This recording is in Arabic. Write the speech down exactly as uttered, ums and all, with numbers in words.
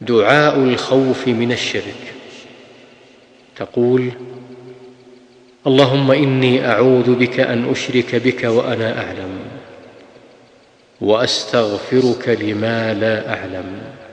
دعاء الخوف من الشرك. تقول: اللهم إني أعوذ بك أن أشرك بك وأنا أعلم، وأستغفرك لما لا أعلم.